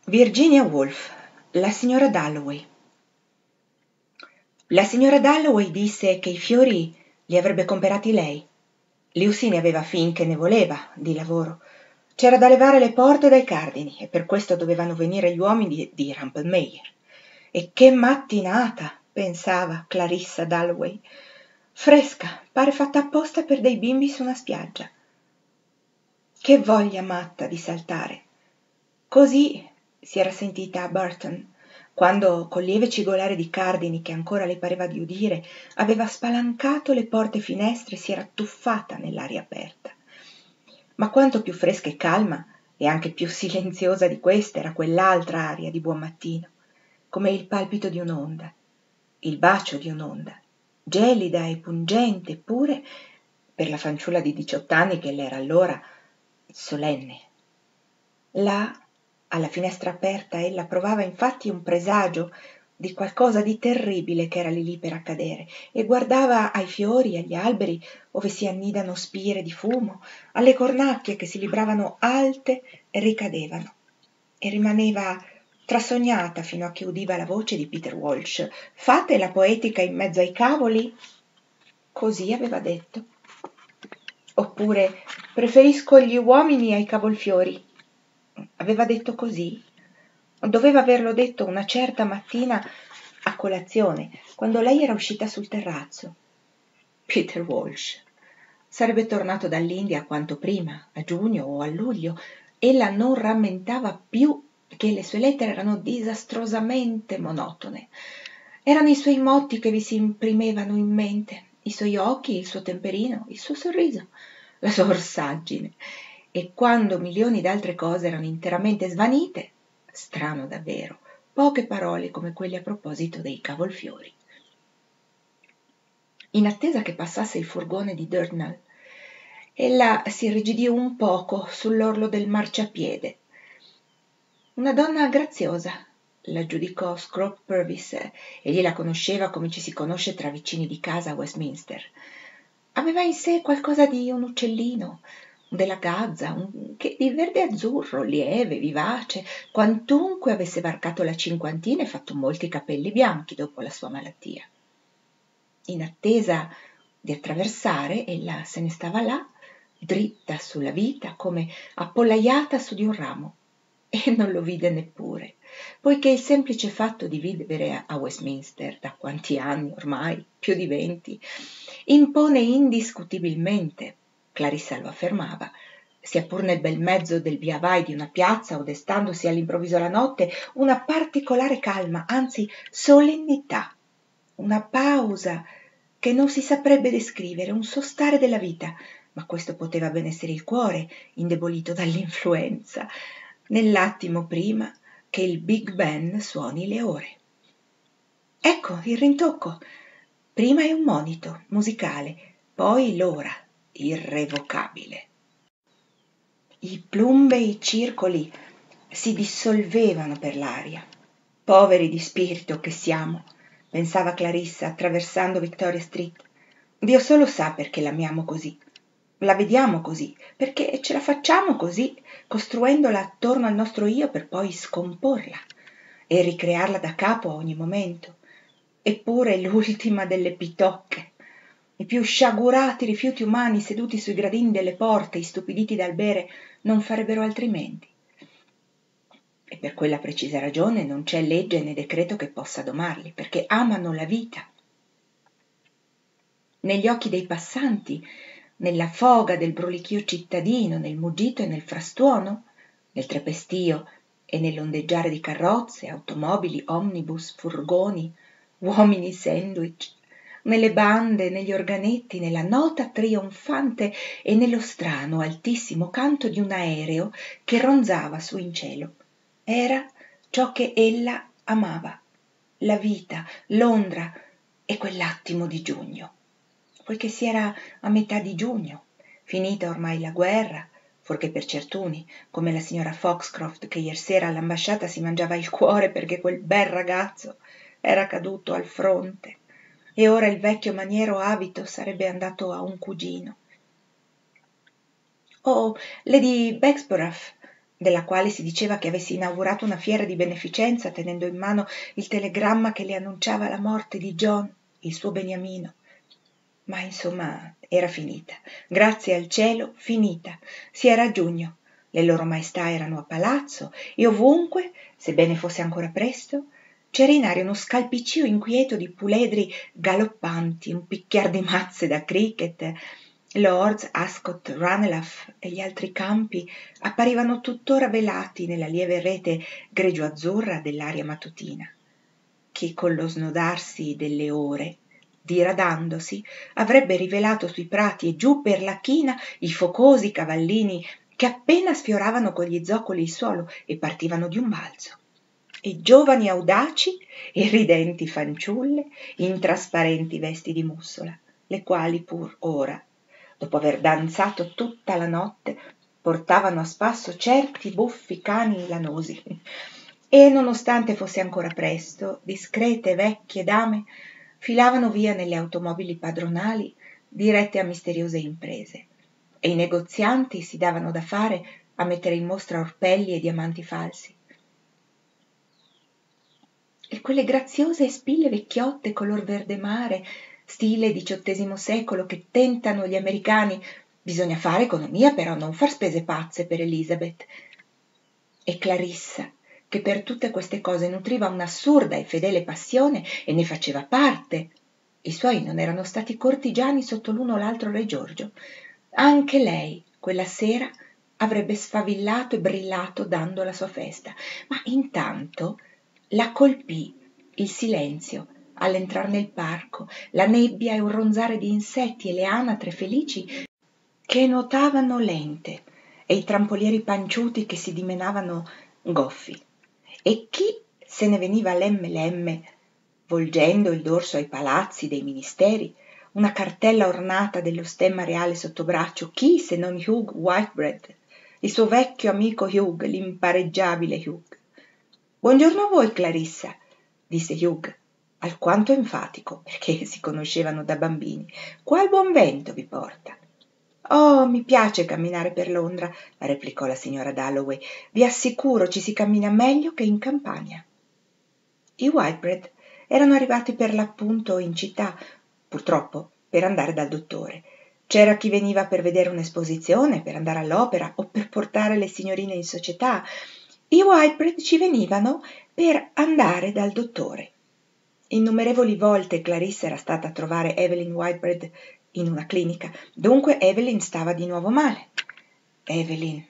Virginia Woolf, la signora Dalloway. La signora Dalloway disse che i fiori li avrebbe comperati lei. Lucy ne aveva fin che ne voleva di lavoro. C'era da levare le porte dai cardini e per questo dovevano venire gli uomini di Rumpelmayer. E che mattinata, pensava Clarissa Dalloway. Fresca, pare fatta apposta per dei bimbi su una spiaggia. Che voglia matta di saltare. Così si era sentita a Burton, quando col lieve cigolare di cardini che ancora le pareva di udire, aveva spalancato le porte e finestre e si era tuffata nell'aria aperta. Ma quanto più fresca e calma, e anche più silenziosa di questa, era quell'altra aria di buon mattino, come il palpito di un'onda, il bacio di un'onda, gelida e pungente, eppure, per la fanciulla di 18 anni che l'era allora, solenne. Là, alla finestra aperta, ella provava infatti un presagio di qualcosa di terribile che era lì per accadere e guardava ai fiori, agli alberi ove si annidano spire di fumo, alle cornacchie che si libravano alte e ricadevano, e rimaneva trasognata fino a che udiva la voce di Peter Walsh. «Fate la poetica in mezzo ai cavoli?» Così aveva detto. Oppure «Preferisco gli uomini ai cavolfiori?» Aveva detto così? Doveva averlo detto una certa mattina a colazione, quando lei era uscita sul terrazzo. Peter Walsh sarebbe tornato dall'India quanto prima, a giugno o a luglio. Ella non rammentava più che le sue lettere erano disastrosamente monotone. Erano i suoi motti che vi si imprimevano in mente, i suoi occhi, il suo temperino, il suo sorriso, la sua orsaggine. E quando milioni d'altre cose erano interamente svanite, strano davvero, poche parole come quelle a proposito dei cavolfiori. In attesa che passasse il furgone di Durnall, ella si irrigidì un poco sull'orlo del marciapiede. Una donna graziosa, la giudicò Scroope Purvis, egli la conosceva come ci si conosce tra vicini di casa a Westminster. Aveva in sé qualcosa di un uccellino, della gazza, che di verde azzurro, lieve, vivace, quantunque avesse varcato la cinquantina e fatto molti capelli bianchi dopo la sua malattia. In attesa di attraversare, ella se ne stava là, dritta sulla vita, come appollaiata su di un ramo, e non lo vide neppure, poiché il semplice fatto di vivere a Westminster, da quanti anni ormai, più di 20, impone indiscutibilmente, Clarissa lo affermava, sia pur nel bel mezzo del via vai di una piazza o destandosi all'improvviso la notte, una particolare calma, anzi solennità, una pausa che non si saprebbe descrivere, un sostare della vita, ma questo poteva ben essere il cuore, indebolito dall'influenza, nell'attimo prima che il Big Ben suoni le ore. Ecco il rintocco. Prima è un monito musicale, poi l'ora, irrevocabile. I plumbei circoli si dissolvevano per l'aria. Poveri di spirito che siamo, pensava Clarissa attraversando Victoria Street. Dio solo sa perché l'amiamo così. La vediamo così, perché ce la facciamo così, costruendola attorno al nostro io per poi scomporla e ricrearla da capo a ogni momento. Eppure l'ultima delle pitocche. I più sciagurati rifiuti umani seduti sui gradini delle porte, istupiditi dal bere, non farebbero altrimenti. E per quella precisa ragione non c'è legge né decreto che possa domarli, perché amano la vita. Negli occhi dei passanti, nella foga del brulichio cittadino, nel muggito e nel frastuono, nel trepestio e nell'ondeggiare di carrozze, automobili, omnibus, furgoni, uomini sandwich, nelle bande, negli organetti, nella nota trionfante e nello strano, altissimo canto di un aereo che ronzava su in cielo. Era ciò che ella amava, la vita, Londra e quell'attimo di giugno. Poiché si era a metà di giugno, finita ormai la guerra, fuorché per certuni, come la signora Foxcroft che iersera all'ambasciata si mangiava il cuore perché quel bel ragazzo era caduto al fronte e ora il vecchio maniero abito sarebbe andato a un cugino. Oh, Lady Bexborough, della quale si diceva che avesse inaugurato una fiera di beneficenza tenendo in mano il telegramma che le annunciava la morte di John, il suo beniamino. Ma insomma era finita, grazie al cielo finita. Si era a giugno, le loro maestà erano a palazzo e ovunque, sebbene fosse ancora presto, c'era in aria uno scalpiccio inquieto di puledri galoppanti, un picchiar di mazze da cricket. Lords, Ascot, Ranelagh e gli altri campi apparivano tuttora velati nella lieve rete grigio-azzurra dell'aria mattutina, che con lo snodarsi delle ore, diradandosi, avrebbe rivelato sui prati e giù per la china i focosi cavallini che appena sfioravano con gli zoccoli il suolo e partivano di un balzo, e giovani audaci e ridenti fanciulle in trasparenti vesti di mussola, le quali pur ora, dopo aver danzato tutta la notte, portavano a spasso certi buffi cani lanosi e, nonostante fosse ancora presto, discrete vecchie dame filavano via nelle automobili padronali dirette a misteriose imprese, e i negozianti si davano da fare a mettere in mostra orpelli e diamanti falsi. E quelle graziose e spille vecchiotte color verde mare, stile XVIII secolo, che tentano gli americani. Bisogna fare economia, però non far spese pazze per Elizabeth. E Clarissa, che per tutte queste cose nutriva un'assurda e fedele passione e ne faceva parte. I suoi non erano stati cortigiani sotto l'uno o l'altro re Giorgio. Anche lei, quella sera, avrebbe sfavillato e brillato dando la sua festa. Ma intanto la colpì il silenzio all'entrar nel parco, la nebbia e un ronzare di insetti e le anatre felici che nuotavano lente e i trampolieri panciuti che si dimenavano goffi. E chi se ne veniva lemme lemme, volgendo il dorso ai palazzi dei ministeri, una cartella ornata dello stemma reale sotto braccio, chi se non Hugh Whitebread, il suo vecchio amico Hugh, l'impareggiabile Hugh. «Buongiorno a voi, Clarissa», disse Hugh, alquanto enfatico, perché si conoscevano da bambini. «Qua il buon vento vi porta». «Oh, mi piace camminare per Londra», replicò la signora Dalloway. «Vi assicuro ci si cammina meglio che in campagna». I Whitebread erano arrivati per l'appunto in città, purtroppo, per andare dal dottore. C'era chi veniva per vedere un'esposizione, per andare all'opera o per portare le signorine in società. I Whitebread ci venivano per andare dal dottore. Innumerevoli volte Clarissa era stata a trovare Evelyn Whitebread in una clinica, dunque Evelyn stava di nuovo male. Evelyn.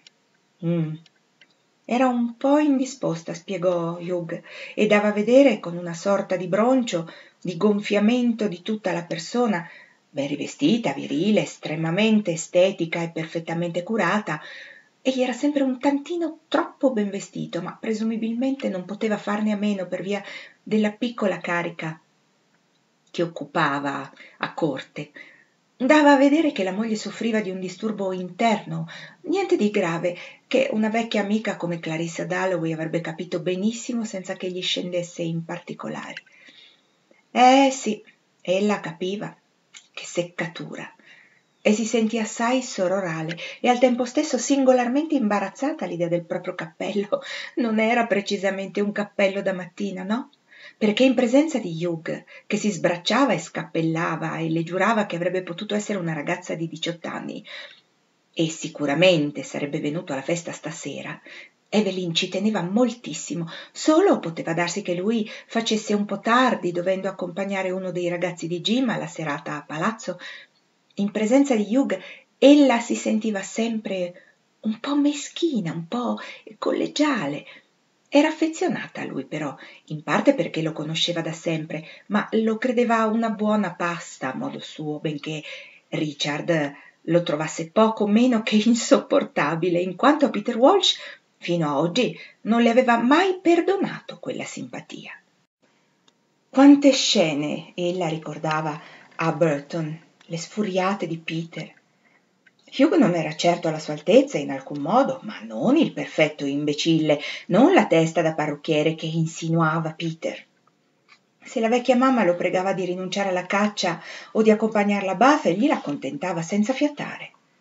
Era un po' indisposta, spiegò Hugh, e dava a vedere con una sorta di broncio, di gonfiamento di tutta la persona, ben rivestita, virile, estremamente estetica e perfettamente curata. Egli era sempre un tantino troppo ben vestito, ma presumibilmente non poteva farne a meno per via della piccola carica che occupava a corte. Dava a vedere che la moglie soffriva di un disturbo interno, niente di grave, che una vecchia amica come Clarissa Dalloway avrebbe capito benissimo senza che gli scendesse in particolari. Sì, ella capiva. Che seccatura! E si sentì assai sororale e al tempo stesso singolarmente imbarazzata all'idea del proprio cappello. Non era precisamente un cappello da mattina, no? Perché in presenza di Hugh, che si sbracciava e scappellava e le giurava che avrebbe potuto essere una ragazza di 18 anni e sicuramente sarebbe venuto alla festa stasera, Evelyn ci teneva moltissimo, solo poteva darsi che lui facesse un po' tardi, dovendo accompagnare uno dei ragazzi di Jim alla serata a palazzo. In presenza di Hugh ella si sentiva sempre un po' meschina, un po' collegiale. Era affezionata a lui però, in parte perché lo conosceva da sempre, ma lo credeva una buona pasta a modo suo, benché Richard lo trovasse poco meno che insopportabile, in quanto a Peter Walsh fino a oggi non le aveva mai perdonato quella simpatia. Quante scene ella ricordava a Burton, le sfuriate di Peter. Hugh non era certo alla sua altezza in alcun modo, ma non il perfetto imbecille, non la testa da parrucchiere che insinuava Peter. Se la vecchia mamma lo pregava di rinunciare alla caccia o di accompagnarla a Bath, egli la accontentava senza fiatare.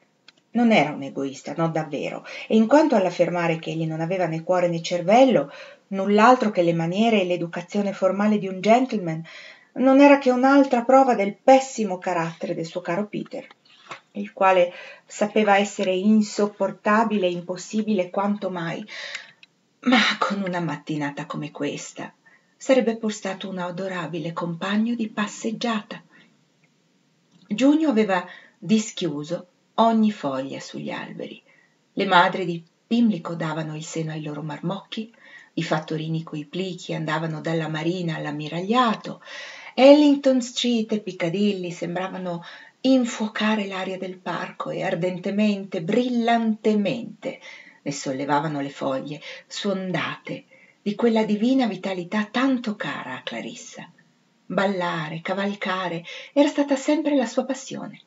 Non era un egoista, no davvero, e in quanto all'affermare che egli non aveva né cuore né cervello, null'altro che le maniere e l'educazione formale di un gentleman, non era che un'altra prova del pessimo carattere del suo caro Peter, il quale sapeva essere insopportabile e impossibile quanto mai, ma con una mattinata come questa sarebbe pur stato un adorabile compagno di passeggiata. Giugno aveva dischiuso ogni foglia sugli alberi. Le madri di Pimlico davano il seno ai loro marmocchi, i fattorini coi plichi andavano dalla marina all'ammiragliato, Ellington Street e Piccadilly sembravano infuocare l'aria del parco e ardentemente, brillantemente ne sollevavano le foglie, suondate di quella divina vitalità tanto cara a Clarissa. Ballare, cavalcare, era stata sempre la sua passione.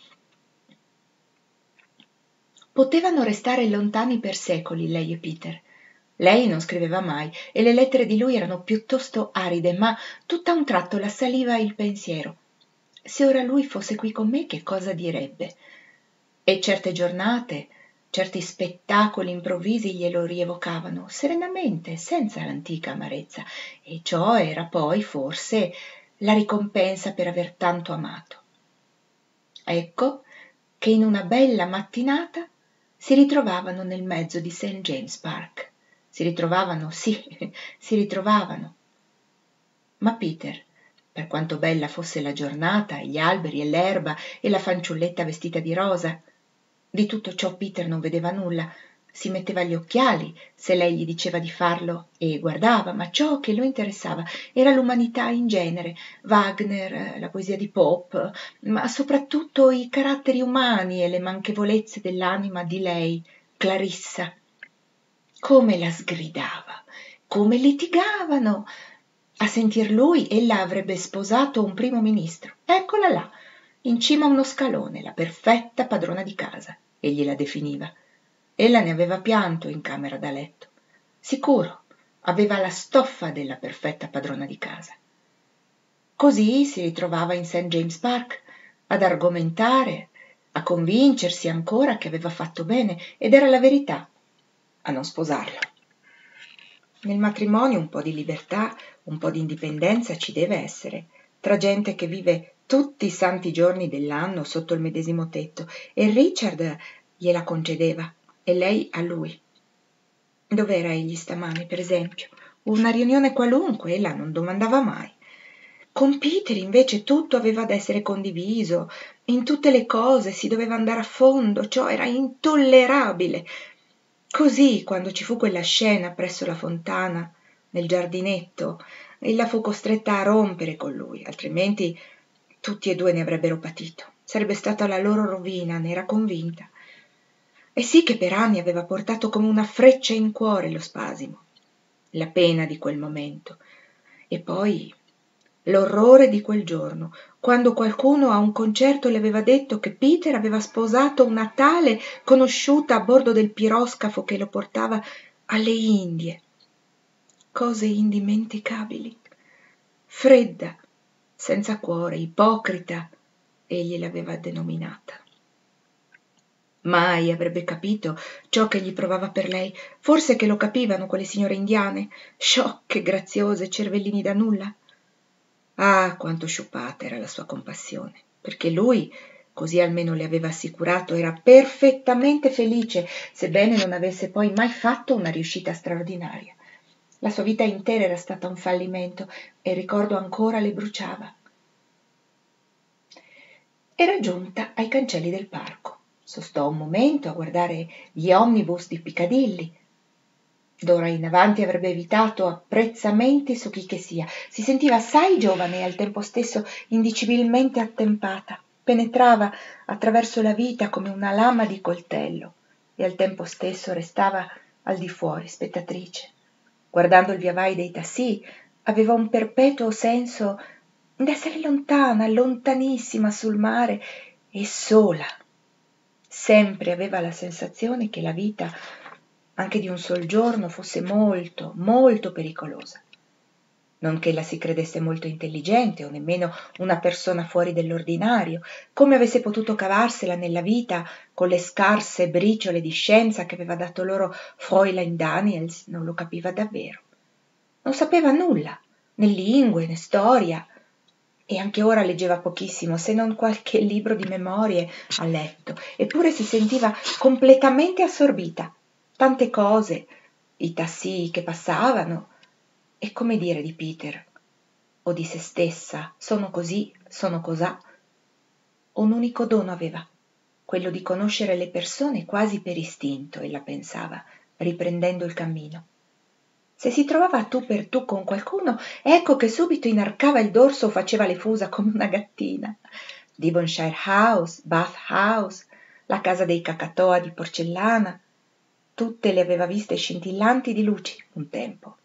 Potevano restare lontani per secoli lei e Peter. Lei non scriveva mai e le lettere di lui erano piuttosto aride, ma tutt'a un tratto la saliva il pensiero. Se ora lui fosse qui con me, che cosa direbbe? E certe giornate, certi spettacoli improvvisi glielo rievocavano serenamente, senza l'antica amarezza, e ciò era poi, forse, la ricompensa per aver tanto amato. Ecco che in una bella mattinata si ritrovavano nel mezzo di St. James Park. Si ritrovavano, sì, si ritrovavano. Ma Peter, per quanto bella fosse la giornata, e gli alberi e l'erba e la fanciulletta vestita di rosa, di tutto ciò Peter non vedeva nulla. Si metteva gli occhiali se lei gli diceva di farlo e guardava, ma ciò che lo interessava era l'umanità in genere, Wagner, la poesia di Pope, ma soprattutto i caratteri umani e le manchevolezze dell'anima di lei, Clarissa. Come la sgridava, come litigavano! A sentir lui ella avrebbe sposato un primo ministro. Eccola là, in cima a uno scalone, la perfetta padrona di casa, egli la definiva. Ella ne aveva pianto in camera da letto. Sicuro, aveva la stoffa della perfetta padrona di casa. Così si ritrovava in St. James Park ad argomentare, a convincersi ancora che aveva fatto bene ed era la verità a non sposarlo. Nel matrimonio un po' di libertà, un po' di indipendenza ci deve essere, tra gente che vive tutti i santi giorni dell'anno sotto il medesimo tetto, e Richard gliela concedeva e lei a lui. Dov'era egli stamane, per esempio? Una riunione qualunque, ella non domandava mai. Con Peter invece tutto aveva da essere condiviso, in tutte le cose si doveva andare a fondo, ciò era intollerabile. Così, quando ci fu quella scena presso la fontana, nel giardinetto, ella fu costretta a rompere con lui, altrimenti tutti e due ne avrebbero patito. Sarebbe stata la loro rovina, ne era convinta. E sì che per anni aveva portato come una freccia in cuore lo spasimo, la pena di quel momento, e poi l'orrore di quel giorno, quando qualcuno a un concerto le aveva detto che Peter aveva sposato una tale conosciuta a bordo del piroscafo che lo portava alle Indie. Cose indimenticabili. Fredda, senza cuore, ipocrita, egli l'aveva denominata. Mai avrebbe capito ciò che gli provava per lei, forse che lo capivano quelle signore indiane, sciocche, graziose, cervellini da nulla. Ah, quanto sciupata era la sua compassione, perché lui, così almeno le aveva assicurato, era perfettamente felice, sebbene non avesse poi mai fatto una riuscita straordinaria. La sua vita intera era stata un fallimento e il ricordo ancora le bruciava. Era giunta ai cancelli del parco. Sostò un momento a guardare gli omnibus di Piccadilly. D'ora in avanti avrebbe evitato apprezzamenti su chi che sia. Si sentiva assai giovane e al tempo stesso indicibilmente attempata. Penetrava attraverso la vita come una lama di coltello e al tempo stesso restava al di fuori, spettatrice. Guardando il viavai dei tassì, aveva un perpetuo senso d'essere lontana, lontanissima sul mare e sola. Sempre aveva la sensazione che la vita, anche di un sol giorno, fosse molto, molto pericolosa. non che ella si credesse molto intelligente o nemmeno una persona fuori dell'ordinario, come avesse potuto cavarsela nella vita con le scarse briciole di scienza che aveva dato loro Fräulein Daniels, non lo capiva davvero. Non sapeva nulla, né lingue né storia, e anche ora leggeva pochissimo, se non qualche libro di memorie a letto, eppure si sentiva completamente assorbita. Tante cose, i tassì che passavano, e come dire di Peter o di se stessa, sono così, sono cosà. Un unico dono aveva, quello di conoscere le persone quasi per istinto, ella pensava, riprendendo il cammino. Se si trovava a tu per tu con qualcuno, ecco che subito inarcava il dorso o faceva le fusa come una gattina. Devonshire House, Bath House, la casa dei Cacatoa di porcellana, tutte le aveva viste scintillanti di luci un tempo.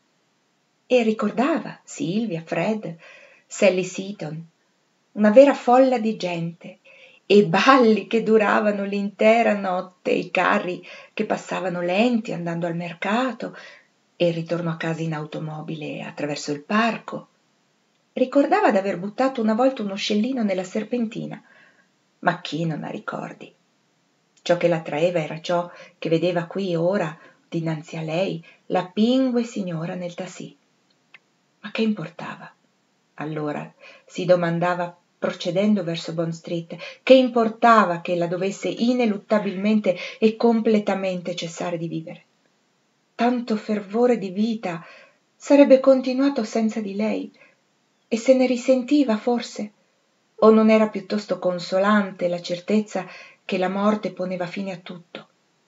E ricordava Sylvia, Fred, Sally Seton, una vera folla di gente, e balli che duravano l'intera notte, i carri che passavano lenti andando al mercato, e il ritorno a casa in automobile attraverso il parco. Ricordava d'aver buttato una volta uno scellino nella serpentina, ma chi non ha ricordi? Ciò che l'attraeva era ciò che vedeva qui ora, dinanzi a lei, la pingue signora nel tassì. Ma che importava? Allora si domandava procedendo verso Bond Street, che importava che ella dovesse ineluttabilmente e completamente cessare di vivere? Tanto fervore di vita sarebbe continuato senza di lei, e se ne risentiva forse? O non era piuttosto consolante la certezza che la morte poneva fine a tutto,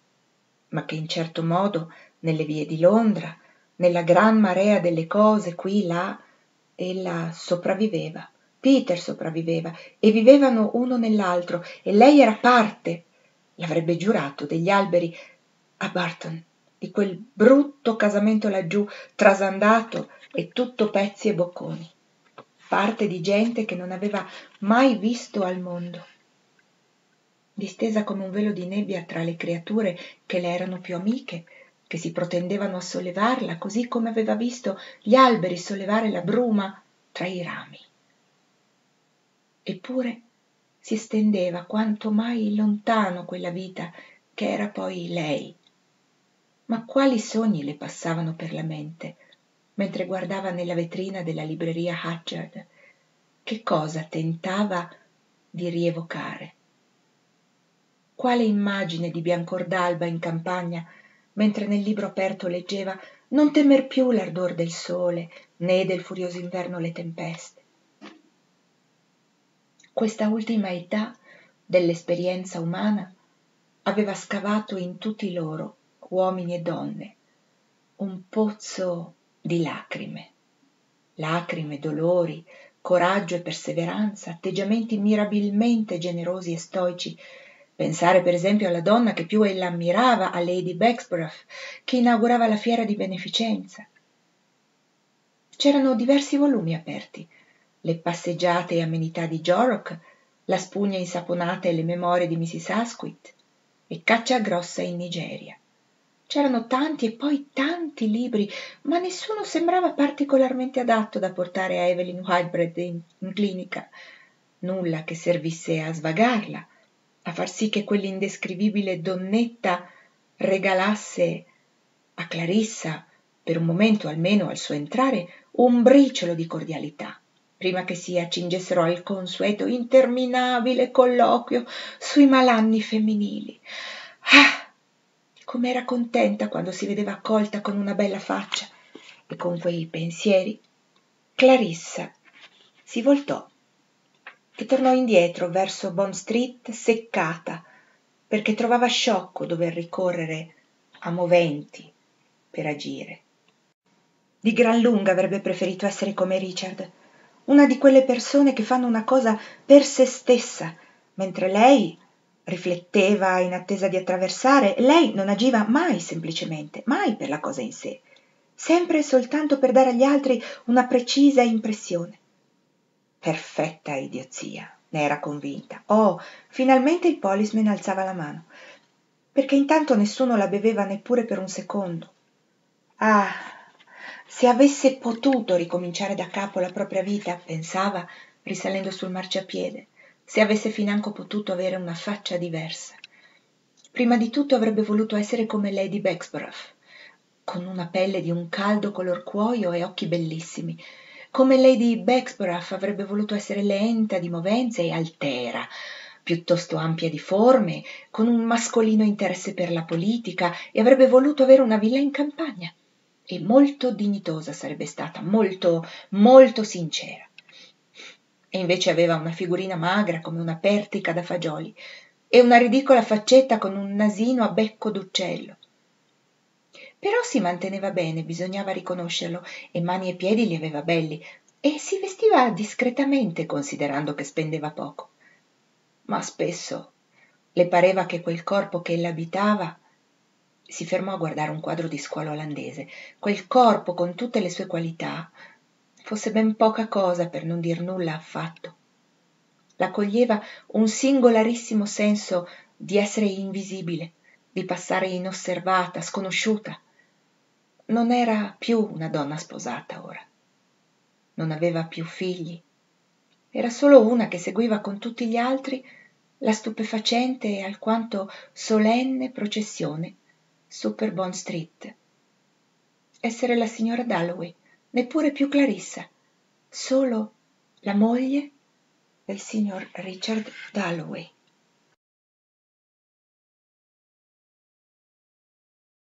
ma che in certo modo nelle vie di Londra, nella gran marea delle cose qui là, ella sopravviveva, Peter sopravviveva, e vivevano uno nell'altro, e lei era parte, l'avrebbe giurato, degli alberi a Barton, di quel brutto casamento laggiù, trasandato e tutto pezzi e bocconi, parte di gente che non aveva mai visto al mondo, distesa come un velo di nebbia tra le creature che le erano più amiche, che si protendevano a sollevarla, così come aveva visto gli alberi sollevare la bruma tra i rami. Eppure si stendeva quanto mai lontano quella vita che era poi lei. Ma quali sogni le passavano per la mente mentre guardava nella vetrina della libreria Hatchard? Che cosa tentava di rievocare? Quale immagine di biancor d'alba in campagna, mentre nel libro aperto leggeva «Non temer più l'ardor del sole, né del furioso inverno le tempeste». Questa ultima età dell'esperienza umana aveva scavato in tutti loro, uomini e donne, un pozzo di lacrime, dolori, coraggio e perseveranza, atteggiamenti mirabilmente generosi e stoici. Pensare per esempio alla donna che più ella ammirava, a Lady Bexborough, che inaugurava la fiera di beneficenza. C'erano diversi volumi aperti, le passeggiate e amenità di Jorrocks, la spugna insaponata e le memorie di Mrs. Asquith, e Caccia grossa in Nigeria. C'erano tanti e poi tanti libri, ma nessuno sembrava particolarmente adatto da portare a Evelyn Whitebread in clinica. Nulla che servisse a svagarla, a far sì che quell'indescrivibile donnetta regalasse a Clarissa, per un momento almeno al suo entrare, un briciolo di cordialità, prima che si accingessero al consueto interminabile colloquio sui malanni femminili. Ah! Com'era contenta quando si vedeva accolta con una bella faccia, e con quei pensieri Clarissa si voltò e tornò indietro verso Bond Street seccata, perché trovava sciocco dover ricorrere a moventi per agire. Di gran lunga avrebbe preferito essere come Richard, una di quelle persone che fanno una cosa per se stessa, mentre lei rifletteva in attesa di attraversare. Lei non agiva mai semplicemente, mai per la cosa in sé, sempre e soltanto per dare agli altri una precisa impressione. Perfetta idiozia, ne era convinta. Oh, finalmente il policeman alzava la mano, perché intanto nessuno la beveva neppure per un secondo. Ah, Se avesse potuto ricominciare da capo la propria vita, pensava, risalendo sul marciapiede, se avesse financo potuto avere una faccia diversa. Prima di tutto avrebbe voluto essere come Lady Bexborough, con una pelle di un caldo color cuoio e occhi bellissimi. Come Lady Bexborough avrebbe voluto essere lenta di movenze e altera, piuttosto ampia di forme, con un mascolino interesse per la politica, e avrebbe voluto avere una villa in campagna. E molto dignitosa sarebbe stata, molto, molto sincera. E invece aveva una figurina magra come una pertica da fagioli e una ridicola faccetta con un nasino a becco d'uccello. Però si manteneva bene, bisognava riconoscerlo, e mani e piedi li aveva belli, e si vestiva discretamente considerando che spendeva poco. Ma spesso le pareva che quel corpo che l'abitava. Si fermò a guardare un quadro di scuola olandese. Quel corpo, con tutte le sue qualità, fosse ben poca cosa, per non dir nulla affatto. La coglieva un singolarissimo senso di essere invisibile, di passare inosservata, sconosciuta. Non era più una donna sposata ora. Non aveva più figli. Era solo una che seguiva con tutti gli altri la stupefacente e alquanto solenne processione su per Bond Street. Essere la signora Dalloway, neppure più Clarissa, solo la moglie del signor Richard Dalloway.